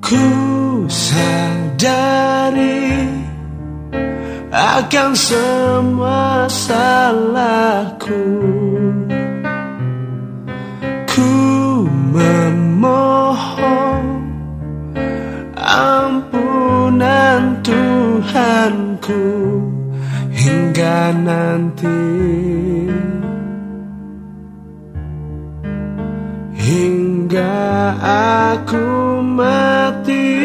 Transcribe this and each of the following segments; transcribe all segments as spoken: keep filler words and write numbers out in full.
Ku sadari akan semua salahku. Ku memohon ampunan Tuhanku hingga nanti, hingga aku mati.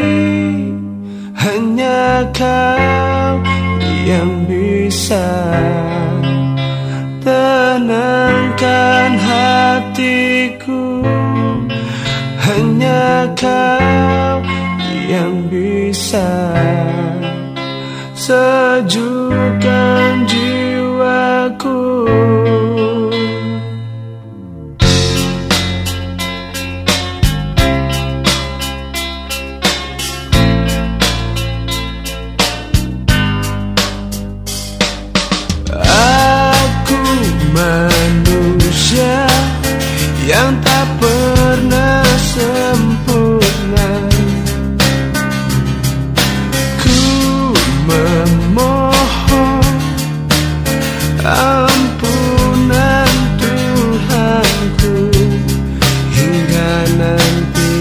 Hanya Kau yang bisa tenangkan hatiku. Hanya Kau yang bisa sejukkan jiwaku. Manusia yang tak pernah sempurna. Ku memohon ampunan Tuhanku hingga nanti,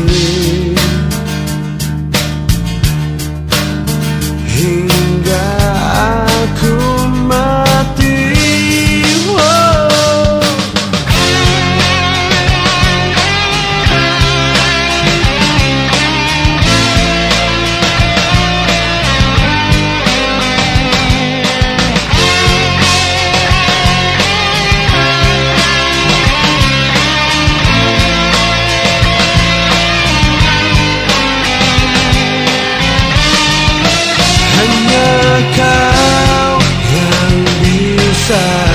hingga aku mati. Kau yang bisa